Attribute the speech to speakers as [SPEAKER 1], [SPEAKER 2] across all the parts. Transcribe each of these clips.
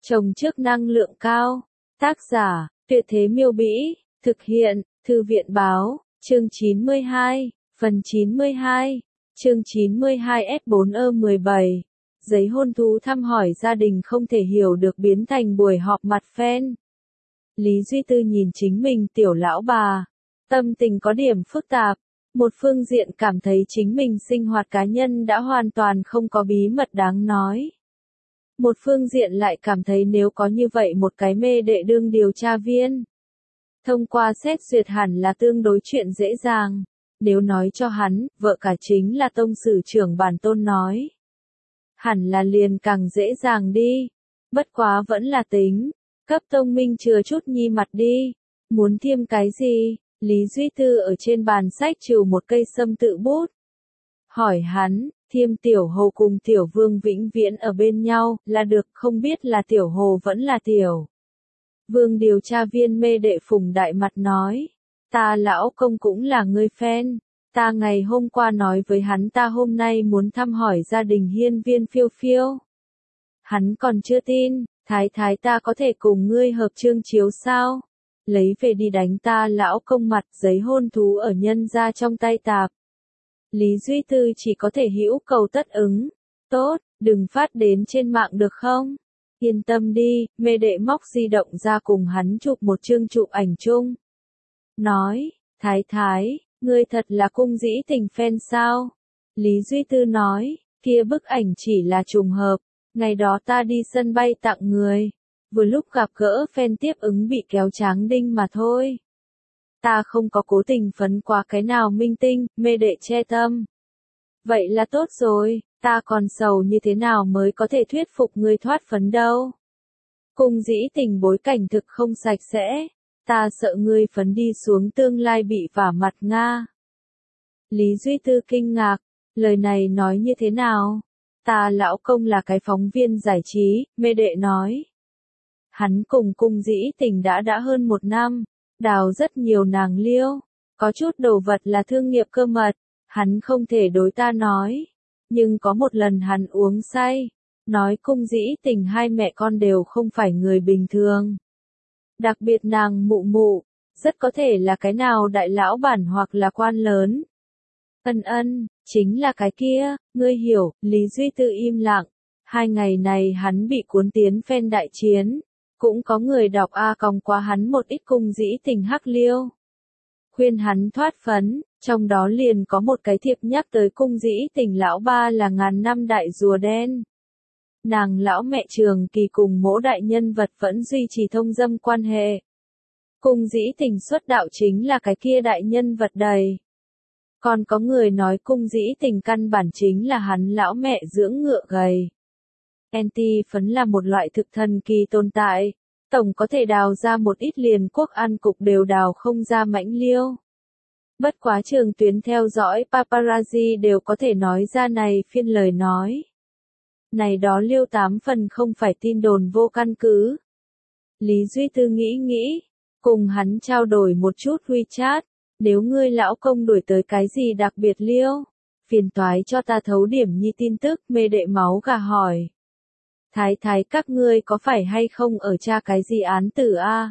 [SPEAKER 1] Trồng trước năng lượng cao. Tác giả, Tuyệt Thế Miêu Bĩ. Thực hiện, Thư viện Báo. Chương 92. Phần 92. Chương 92 S4E17. Giấy hôn thú thăm hỏi gia đình không thể hiểu được biến thành buổi họp mặt fan. Lý Duy Tư nhìn chính mình tiểu lão bà. Tâm tình có điểm phức tạp. Một phương diện cảm thấy chính mình sinh hoạt cá nhân đã hoàn toàn không có bí mật đáng nói. Một phương diện lại cảm thấy nếu có như vậy một cái mê đệ đương điều tra viên. Thông qua xét duyệt hẳn là tương đối chuyện dễ dàng. Nếu nói cho hắn, vợ cả chính là tông sử trưởng bản tôn nói. Hẳn là liền càng dễ dàng đi. Bất quá vẫn là tính. Cấp tông minh chừa chút nhi mặt đi. Muốn thêm cái gì? Lý Duy Tư ở trên bàn sách trừ một cây sâm tự bút. Hỏi hắn, Thiêm Tiểu Hồ cùng Tiểu Vương vĩnh viễn ở bên nhau, là được, không biết là Tiểu Hồ vẫn là Tiểu Vương. Điều tra viên mê đệ Phùng Đại Mặt nói, ta lão công cũng là người fan, ta ngày hôm qua nói với hắn ta hôm nay muốn thăm hỏi gia đình hiên viên phiêu phiêu. Hắn còn chưa tin, thái thái ta có thể cùng ngươi hợp chương chiếu sao? Lấy về đi đánh ta lão công mặt, giấy hôn thú ở nhân ra trong tay tạp. Lý Duy Tư chỉ có thể hữu cầu tất ứng. Tốt, đừng phát đến trên mạng được không? Yên tâm đi, mê đệ móc di động ra cùng hắn chụp một chương chụp ảnh chung. Nói, thái thái, ngươi thật là cung dĩ tình fan sao? Lý Duy Tư nói, kia bức ảnh chỉ là trùng hợp. Ngày đó ta đi sân bay tặng người. Vừa lúc gặp gỡ fan tiếp ứng bị kéo tráng đinh mà thôi. Ta không có cố tình phấn qua cái nào minh tinh, mê đệ che tâm. Vậy là tốt rồi, ta còn sầu như thế nào mới có thể thuyết phục ngươi thoát phấn đâu. Cung dĩ tình bối cảnh thực không sạch sẽ, ta sợ ngươi phấn đi xuống tương lai bị vả mặt Nga. Lý Duy Tư kinh ngạc, lời này nói như thế nào? Ta lão công là cái phóng viên giải trí, mê đệ nói. Hắn cùng cung dĩ tình đã hơn 1 năm. Đào rất nhiều nàng liêu, có chút đồ vật là thương nghiệp cơ mật, hắn không thể đối ta nói. Nhưng có một lần hắn uống say, nói cung dĩ tình hai mẹ con đều không phải người bình thường. Đặc biệt nàng mụ mụ, rất có thể là cái nào đại lão bản hoặc là quan lớn. Ân, chính là cái kia, ngươi hiểu, Lý Duy Tư im lặng. 2 ngày này hắn bị cuốn tiến phen đại chiến. Cũng có người đọc còng qua hắn một ít cung dĩ tình hắc liêu. Khuyên hắn thoát phấn, trong đó liền có một cái thiệp nhắc tới cung dĩ tình lão ba là ngàn năm đại rùa đen. Nàng lão mẹ Trường Kỳ cùng mỗi đại nhân vật vẫn duy trì thông dâm quan hệ. Cung dĩ tình xuất đạo chính là cái kia đại nhân vật đầy. Còn có người nói cung dĩ tình căn bản chính là hắn lão mẹ dưỡng ngựa gầy. Anti-phấn là một loại thực thần kỳ tồn tại, tổng có thể đào ra một ít liền quốc ăn cục đều đào không ra mãnh liêu. Bất quá trường tuyến theo dõi paparazzi đều có thể nói ra này phiên lời nói. Này đó liêu 8 phần không phải tin đồn vô căn cứ. Lý Duy Tư nghĩ, cùng hắn trao đổi một chút WeChat, nếu ngươi lão công đuổi tới cái gì đặc biệt liêu, phiền toái cho ta thấu điểm nhi tin tức, mê đệ máu gà hỏi. Thái thái các ngươi có phải hay không ở tra cái gì án tử a?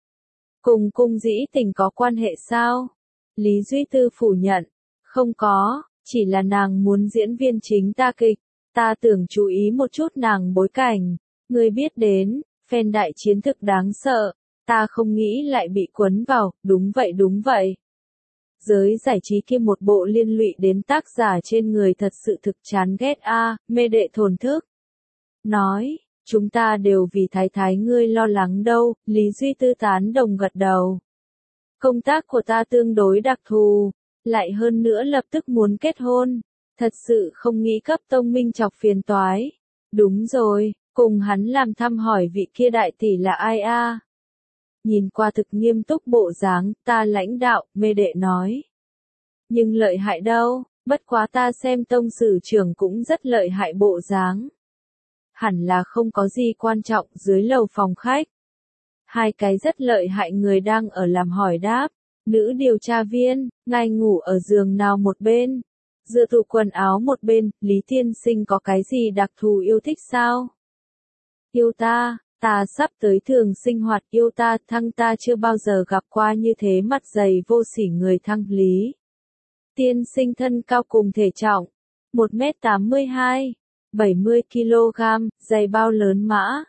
[SPEAKER 1] Cùng cung dĩ tình có quan hệ sao? Lý Duy Tư phủ nhận, không có, chỉ là nàng muốn diễn viên chính ta kịch, ta tưởng chú ý một chút nàng bối cảnh, ngươi biết đến, phen đại chiến thực đáng sợ, ta không nghĩ lại bị quấn vào, đúng vậy. Giới giải trí kia một bộ liên lụy đến tác giả trên người thật sự thực chán ghét mê đệ thổn thức. Nói, chúng ta đều vì thái thái ngươi lo lắng đâu, Lý Duy Tư tán đồng gật đầu. Công tác của ta tương đối đặc thù, lại hơn nữa lập tức muốn kết hôn, thật sự không nghĩ cấp tông minh chọc phiền toái. Đúng rồi, cùng hắn làm thăm hỏi vị kia đại tỷ là ai a? Nhìn qua thực nghiêm túc bộ dáng, ta lãnh đạo, mê đệ nói. Nhưng lợi hại đâu, bất quá ta xem tông sử trưởng cũng rất lợi hại bộ dáng. Hẳn là không có gì quan trọng, dưới lầu phòng khách. 2 cái rất lợi hại người đang ở làm hỏi đáp. Nữ điều tra viên, ngài ngủ ở giường nào một bên? Dựa tủ quần áo một bên, Lý Tiên Sinh có cái gì đặc thù yêu thích sao? Yêu ta, Ta sắp tới thường sinh hoạt yêu ta, thăng ta chưa bao giờ gặp qua như thế mặt dày vô sỉ người thăng Lý. Tiên sinh thân cao cùng thể trọng, 1m82, 70kg, giày bao lớn mã,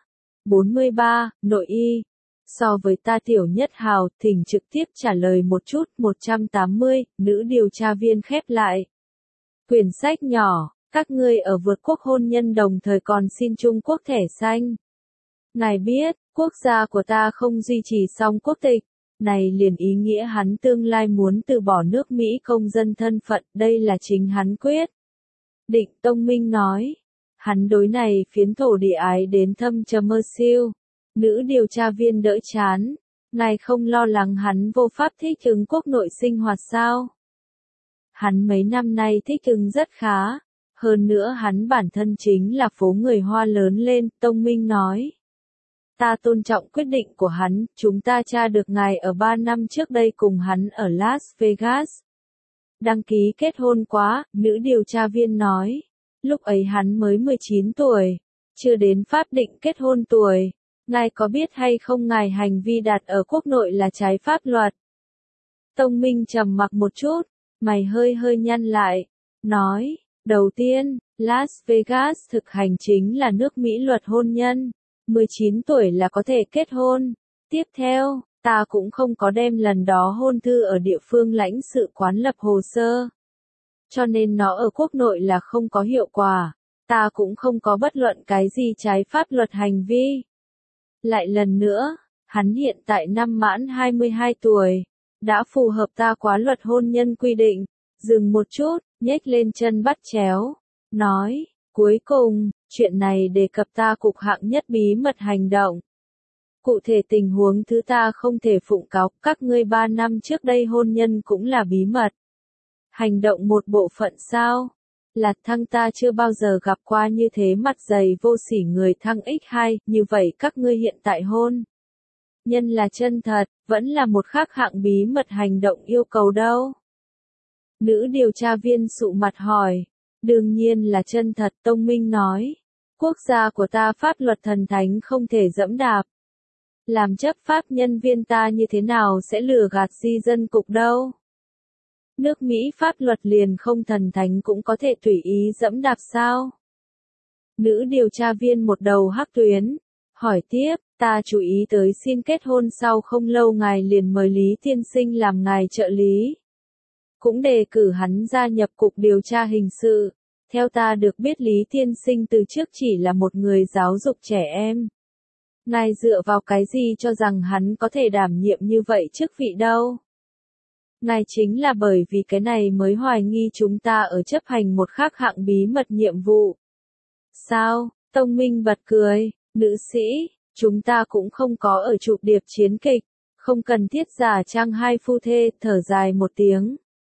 [SPEAKER 1] 43, nội y. So với ta tiểu nhất hào, thỉnh trực tiếp trả lời một chút, 180, nữ điều tra viên khép lại. Quyển sách nhỏ, các ngươi ở vượt quốc hôn nhân đồng thời còn xin Trung Quốc thẻ xanh. Ngài biết, quốc gia của ta không duy trì song quốc tịch, này liền ý nghĩa hắn tương lai muốn từ bỏ nước Mỹ công dân thân phận, đây là chính hắn quyết. Định Tông Minh nói, hắn đối này phiến thổ địa ái đến thâm trầm mơ siêu. Nữ điều tra viên đỡ chán, ngài không lo lắng hắn vô pháp thích ứng quốc nội sinh hoạt sao? Hắn mấy năm nay thích ứng rất khá, hơn nữa hắn bản thân chính là phố người Hoa lớn lên, Tông Minh nói. Ta tôn trọng quyết định của hắn, chúng ta tra được ngài ở 3 năm trước đây cùng hắn ở Las Vegas. Đăng ký kết hôn quá, nữ điều tra viên nói. Lúc ấy hắn mới 19 tuổi, chưa đến pháp định kết hôn tuổi. Ngài có biết hay không ngài hành vi đặt ở quốc nội là trái pháp luật? Tông Minh trầm mặc một chút, mày hơi nhăn lại, nói, đầu tiên, Las Vegas thực hành chính là nước Mỹ luật hôn nhân, 19 tuổi là có thể kết hôn. Tiếp theo, ta cũng không có đem lần đó hôn thư ở địa phương lãnh sự quán lập hồ sơ. Cho nên nó ở quốc nội là không có hiệu quả, ta cũng không có bất luận cái gì trái pháp luật hành vi. Lại lần nữa, hắn hiện tại năm mãn 22 tuổi, đã phù hợp ta quá luật hôn nhân quy định, dừng một chút, nhếch lên chân bắt chéo, nói, cuối cùng, chuyện này đề cập ta cục hạng nhất bí mật hành động. Cụ thể tình huống thứ ta không thể phụng cáo, các ngươi 3 năm trước đây hôn nhân cũng là bí mật. Hành động một bộ phận sao? Là thăng ta chưa bao giờ gặp qua như thế mặt dày vô sỉ người thăng X2, như vậy các ngươi hiện tại hôn. Nhân là chân thật, vẫn là một khác hạng bí mật hành động yêu cầu đâu? Nữ điều tra viên sụ mặt hỏi. Đương nhiên là chân thật, Tông Minh nói. Quốc gia của ta pháp luật thần thánh không thể dẫm đạp. Làm chấp pháp nhân viên ta như thế nào sẽ lừa gạt di dân cục đâu? Nước Mỹ pháp luật liền không thần thánh cũng có thể tùy ý dẫm đạp sao? Nữ điều tra viên một đầu hắc tuyến, hỏi tiếp, ta chú ý tới xin kết hôn sau không lâu ngài liền mời Lý Tiên Sinh làm ngài trợ lý. Cũng đề cử hắn gia nhập cục điều tra hình sự. Theo ta được biết Lý Tiên Sinh từ trước chỉ là một người giáo dục trẻ em. Ngài dựa vào cái gì cho rằng hắn có thể đảm nhiệm như vậy chức vị đâu? Ngài chính là bởi vì cái này mới hoài nghi chúng ta ở chấp hành một khác hạng bí mật nhiệm vụ. Sao? Tông Minh bật cười, nữ sĩ, chúng ta cũng không có ở chụp điệp chiến kịch, không cần thiết giả trang hai phu thê, thở dài một tiếng.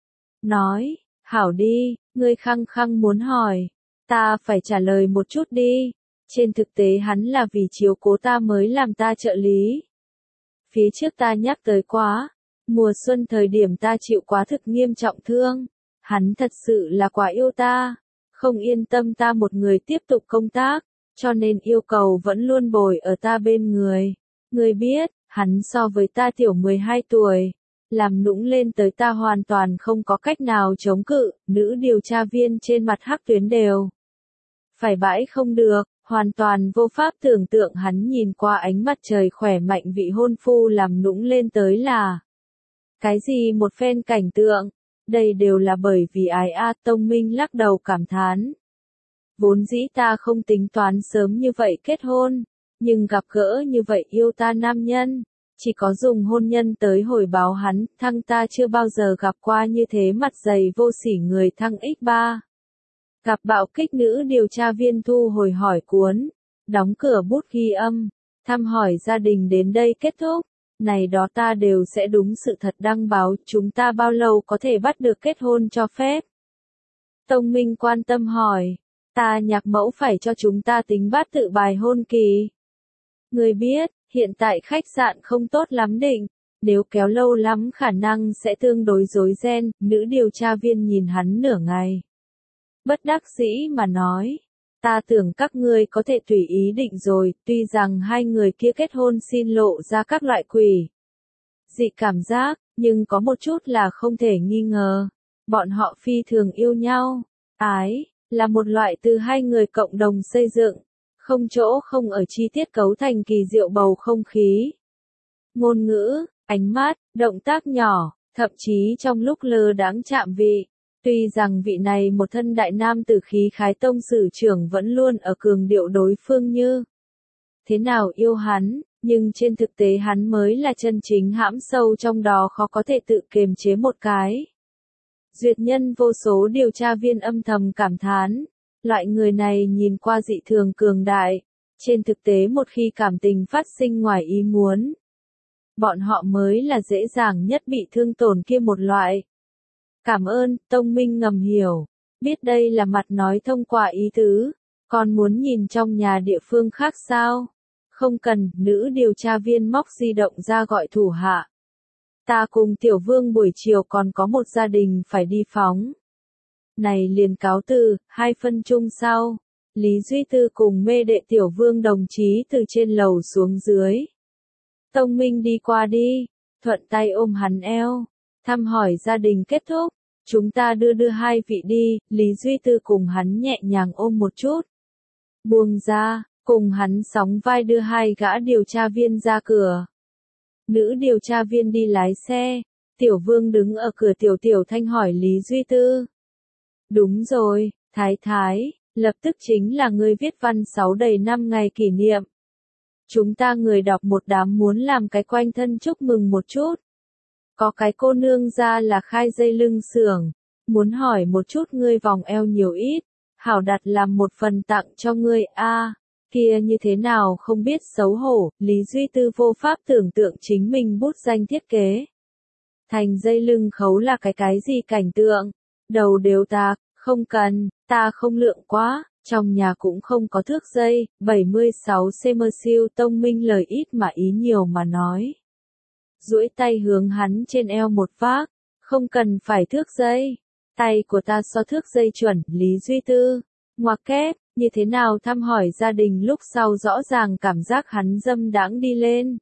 [SPEAKER 1] Nói, hảo đi, ngươi khăng khăng muốn hỏi, ta phải trả lời một chút đi. Trên thực tế hắn là vì chiếu cố ta mới làm ta trợ lý. Phía trước ta nhắc tới quá, mùa xuân thời điểm ta chịu quá thực nghiêm trọng thương, hắn thật sự là quá yêu ta, không yên tâm ta một người tiếp tục công tác, cho nên yêu cầu vẫn luôn bồi ở ta bên người. Ngươi biết, hắn so với ta tiểu 12 tuổi, làm nũng lên tới ta hoàn toàn không có cách nào chống cự, nữ điều tra viên trên mặt hắc tuyến đều. Phải bãi không được, hoàn toàn vô pháp tưởng tượng hắn nhìn qua ánh mặt trời khỏe mạnh vị hôn phu làm nũng lên tới là. Cái gì một phen cảnh tượng, đây đều là bởi vì ái a. Tông Minh lắc đầu cảm thán. Vốn dĩ ta không tính toán sớm như vậy kết hôn, nhưng gặp gỡ như vậy yêu ta nam nhân, chỉ có dùng hôn nhân tới hồi báo hắn, thăng ta chưa bao giờ gặp qua như thế mặt dày vô sỉ người thăng X3. Gặp bạo kích nữ điều tra viên thu hồi hỏi cuốn, đóng cửa bút ghi âm, thăm hỏi gia đình đến đây kết thúc. Này đó ta đều sẽ đúng sự thật đăng báo, chúng ta bao lâu có thể bắt được kết hôn cho phép? Tông Minh quan tâm hỏi, ta nhạc mẫu phải cho chúng ta tính bát tự bài hôn kỳ. Người biết, hiện tại khách sạn không tốt lắm định, nếu kéo lâu lắm khả năng sẽ tương đối rối ren, nữ điều tra viên nhìn hắn nửa ngày. Bất đắc dĩ mà nói, Ta tưởng các ngươi có thể tùy ý định rồi, tuy rằng hai người kia kết hôn xin lộ ra các loại quỷ dị cảm giác, nhưng có một chút là không thể nghi ngờ. Bọn họ phi thường yêu nhau. Ái, là một loại từ hai người cộng đồng xây dựng, không chỗ không ở chi tiết cấu thành kỳ diệu bầu không khí. Ngôn ngữ, ánh mắt, động tác nhỏ, thậm chí trong lúc lơ đãng chạm vị. Tuy rằng vị này một thân đại nam tử khí khái tông sử trưởng vẫn luôn ở cường điệu đối phương như thế nào yêu hắn, nhưng trên thực tế hắn mới là chân chính hãm sâu trong đó khó có thể tự kiềm chế một cái. Duyệt nhân vô số điều tra viên âm thầm cảm thán, loại người này nhìn qua dị thường cường đại, trên thực tế một khi cảm tình phát sinh ngoài ý muốn, bọn họ mới là dễ dàng nhất bị thương tổn kia một loại. Cảm ơn, Tông Minh ngầm hiểu, biết đây là mặt nói thông qua ý tứ, còn muốn nhìn trong nhà địa phương khác sao? Không cần, nữ điều tra viên móc di động ra gọi thủ hạ. Ta cùng Tiểu Vương buổi chiều còn có một gia đình phải đi phóng. Này liền cáo từ, 2 phân chung sau. Lý Duy Tư cùng mê đệ Tiểu Vương đồng chí từ trên lầu xuống dưới. Tông Minh đi qua đi, thuận tay ôm hắn eo. Thăm hỏi gia đình kết thúc, chúng ta đưa hai vị đi, Lý Duy Tư cùng hắn nhẹ nhàng ôm một chút. Buông ra, cùng hắn sóng vai đưa hai gã điều tra viên ra cửa. Nữ điều tra viên đi lái xe, Tiểu Vương đứng ở cửa Tiểu Thanh hỏi Lý Duy Tư. Đúng rồi, Thái Thái, lập tức chính là người viết văn 6 đầy 5 ngày kỷ niệm. Chúng ta người đọc một đám muốn làm cái quanh thân chúc mừng một chút. Có cái cô nương ra là khai dây lưng xưởng, muốn hỏi một chút ngươi vòng eo nhiều ít, hảo đặt làm một phần tặng cho ngươi a. Kia như thế nào không biết xấu hổ, Lý Duy Tư vô pháp tưởng tượng chính mình bút danh thiết kế. Thành dây lưng khấu là cái gì cảnh tượng, đầu đều tạc, không cần, ta không lượng quá, trong nhà cũng không có thước dây, 76cm siêu Tông Minh lời ít mà ý nhiều mà nói. Duỗi tay hướng hắn trên eo một vác, không cần phải thước dây, tay của ta so thước dây chuẩn, Lý Duy Tư, ngoặc kép, như thế nào thăm hỏi gia đình lúc sau rõ ràng cảm giác hắn dâm đãng đi lên.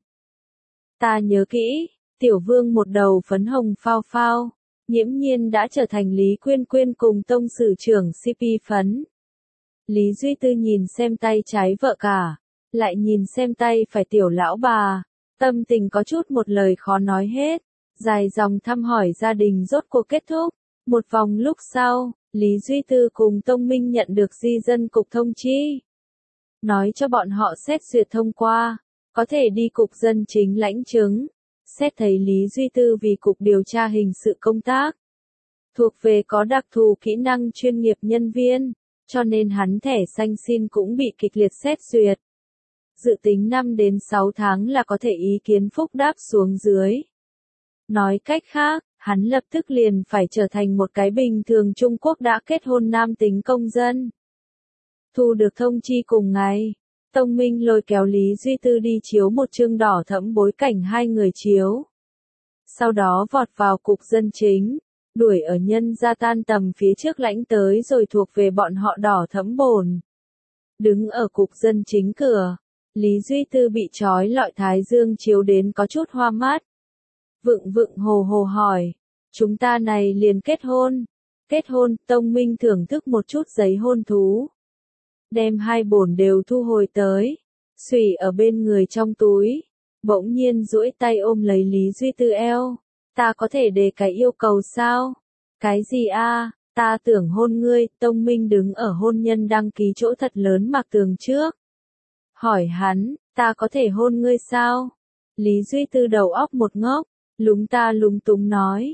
[SPEAKER 1] Ta nhớ kỹ, Tiểu Vương một đầu phấn hồng phao phao, nghiễm nhiên đã trở thành Lý Quyên Quyên cùng tông sử trưởng CP phấn. Lý Duy Tư nhìn xem tay trái vợ cả, lại nhìn xem tay phải tiểu lão bà, tâm tình có chút một lời khó nói hết, dài dòng thăm hỏi gia đình rốt cuộc kết thúc, một vòng lúc sau. Lý Duy Tư cùng Tông Minh nhận được di dân cục thông chi. Nói cho bọn họ xét duyệt thông qua, có thể đi cục dân chính lãnh chứng. Xét thấy Lý Duy Tư vì cục điều tra hình sự công tác, thuộc về có đặc thù kỹ năng chuyên nghiệp nhân viên, cho nên hắn thẻ xanh xin cũng bị kịch liệt xét duyệt. Dự tính 5 đến 6 tháng là có thể ý kiến phúc đáp xuống dưới. Nói cách khác, hắn lập tức liền phải trở thành một cái bình thường Trung Quốc đã kết hôn nam tính công dân. Thu được thông chi cùng ngày, Tông Minh lôi kéo Lý Duy Tư đi chiếu một chương đỏ thẫm bối cảnh hai người chiếu. Sau đó vọt vào cục dân chính, đuổi ở nhân gia tan tầm phía trước lãnh tới rồi thuộc về bọn họ đỏ thẫm bồn. Đứng ở cục dân chính cửa, Lý Duy Tư bị trói lọi thái dương chiếu đến có chút hoa mắt. Vựng hồ hồ hỏi, chúng ta này liền kết hôn. Kết hôn, Tông Minh thưởng thức một chút giấy hôn thú. Đem hai bổn đều thu hồi tới, xùy ở bên người trong túi. Bỗng nhiên duỗi tay ôm lấy Lý Duy Tư eo. Ta có thể đề cái yêu cầu sao? Cái gì a? Ta tưởng hôn ngươi, Tông Minh đứng ở hôn nhân đăng ký chỗ thật lớn mặc tường trước. Hỏi hắn, ta có thể hôn ngươi sao? Lý Duy Tư đầu óc một ngốc, lúng túng nói.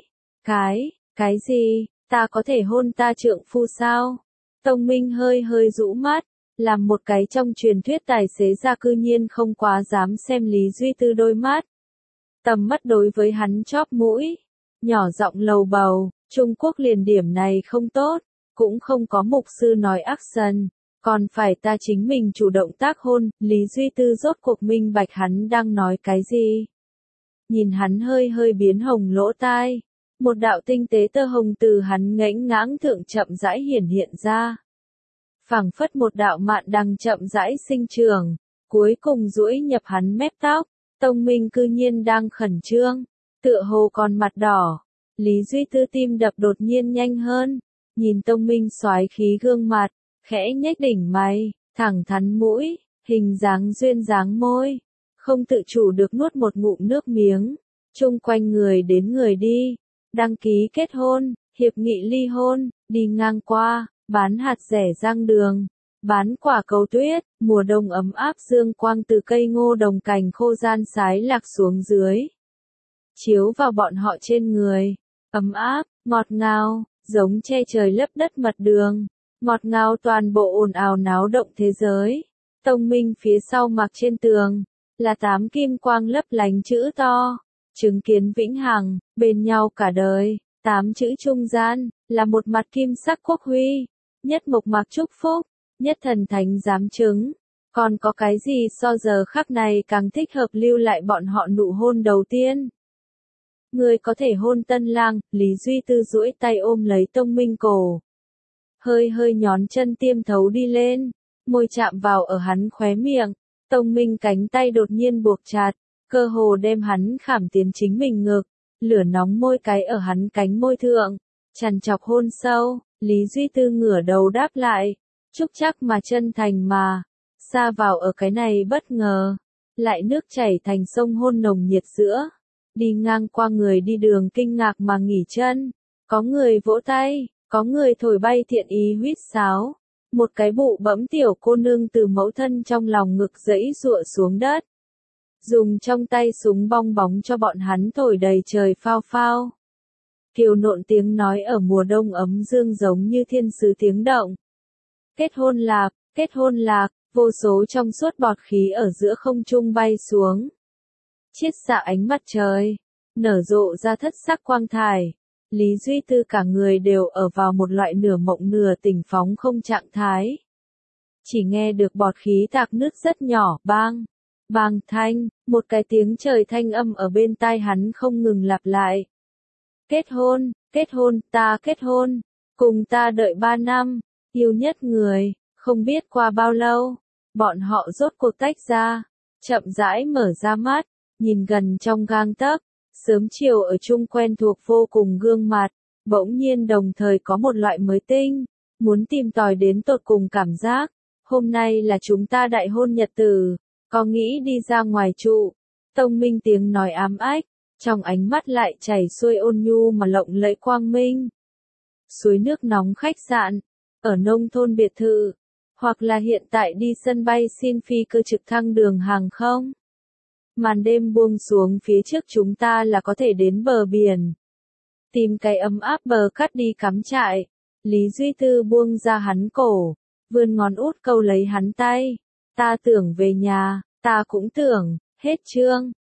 [SPEAKER 1] Cái gì, ta có thể hôn ta trượng phu sao? Tông Minh hơi rũ mắt, làm một cái trong truyền thuyết tài xế ra cư nhiên không quá dám xem Lý Duy Tư đôi mắt. Tầm mắt đối với hắn chóp mũi, nhỏ giọng lầu bầu, Trung Quốc liền điểm này không tốt, cũng không có mục sư nói action, còn phải ta chính mình chủ động tác hôn, Lý Duy Tư rốt cuộc minh bạch hắn đang nói cái gì. Nhìn hắn hơi biến hồng lỗ tai, một đạo tinh tế tơ hồng từ hắn ngãnh ngãng thượng chậm rãi hiển hiện ra. phảng phất một đạo mạn đằng chậm rãi sinh trưởng, cuối cùng duỗi nhập hắn mép tóc. Tông Minh cư nhiên đang khẩn trương, tựa hồ còn mặt đỏ. Lý Duy Tư tim đập đột nhiên nhanh hơn, nhìn Tông Minh soái khí gương mặt, khẽ nhếch đỉnh mày, thẳng thắn mũi, hình dáng duyên dáng môi, không tự chủ được nuốt một ngụm nước miếng. Chung quanh người đến người đi, đăng ký kết hôn, hiệp nghị ly hôn, đi ngang qua, bán hạt rẻ rang đường, bán quả cầu tuyết, mùa đông ấm áp dương quang từ cây ngô đồng cành khô gian sái lạc xuống dưới, chiếu vào bọn họ trên người, ấm áp, ngọt ngào, giống che trời lấp đất mật đường, ngọt ngào toàn bộ ồn ào náo động thế giới. Tông Minh phía sau mặc trên tường, là 8 kim quang lấp lánh chữ to, chứng kiến vĩnh hằng, bên nhau cả đời. 8 chữ trung gian, là một mặt kim sắc quốc huy, nhất mộc mạc chúc phúc, nhất thần thánh giám chứng. Còn có cái gì so giờ khắc này càng thích hợp lưu lại bọn họ nụ hôn đầu tiên? Người có thể hôn tân lang, Lý Duy Tư duỗi tay ôm lấy Tông Minh cổ. Hơi hơi nhón chân tiêm thấu đi lên, môi chạm vào ở hắn khóe miệng. Tông Minh cánh tay đột nhiên buộc chặt, cơ hồ đem hắn khảm tiến chính mình ngực. Lửa nóng môi cái ở hắn cánh môi thượng, chằn chọc hôn sâu. Lý Duy Tư ngửa đầu đáp lại, chúc chắc mà chân thành mà, xa vào ở cái này bất ngờ, lại nước chảy thành sông hôn nồng nhiệt giữa. Đi ngang qua người đi đường kinh ngạc mà nghỉ chân, có người vỗ tay, có người thổi bay thiện ý huýt sáo. Một cái bụ bẫm tiểu cô nương từ mẫu thân trong lòng ngực giãy giụa xuống đất, dùng trong tay súng bong bóng cho bọn hắn thổi đầy trời phao phao. Kiều nộn tiếng nói ở mùa đông ấm dương giống như thiên sứ tiếng động. Kết hôn lạc, vô số trong suốt bọt khí ở giữa không trung bay xuống. Chiết xạ ánh mặt trời, nở rộ ra thất sắc quang thải. Lý Duy Tư cả người đều ở vào một loại nửa mộng nửa tỉnh phóng không trạng thái. Chỉ nghe được bọt khí tạc nứt rất nhỏ, bang, bang thanh, một cái tiếng trời thanh âm ở bên tai hắn không ngừng lặp lại. Kết hôn, ta kết hôn, cùng ta đợi 3 năm, yêu nhất người, không biết qua bao lâu, bọn họ rốt cuộc tách ra, chậm rãi mở ra mắt, nhìn gần trong gang tấc, sớm chiều ở chung quen thuộc vô cùng gương mặt, bỗng nhiên đồng thời có một loại mới tinh, muốn tìm tòi đến tột cùng cảm giác, hôm nay là chúng ta đại hôn nhật tử, có nghĩ đi ra ngoài trụ. Tông Minh tiếng nói ám ách, trong ánh mắt lại chảy xuôi ôn nhu mà lộng lẫy quang minh. Suối nước nóng khách sạn, ở nông thôn biệt thự, hoặc là hiện tại đi sân bay xin phi cơ trực thăng đường hàng không. Màn đêm buông xuống phía trước chúng ta là có thể đến bờ biển. Tìm cái ấm áp bờ cát đi cắm trại. Lý Duy Tư buông ra hắn cổ, vươn ngón út câu lấy hắn tay. Ta tưởng về nhà, ta cũng tưởng, hết chương.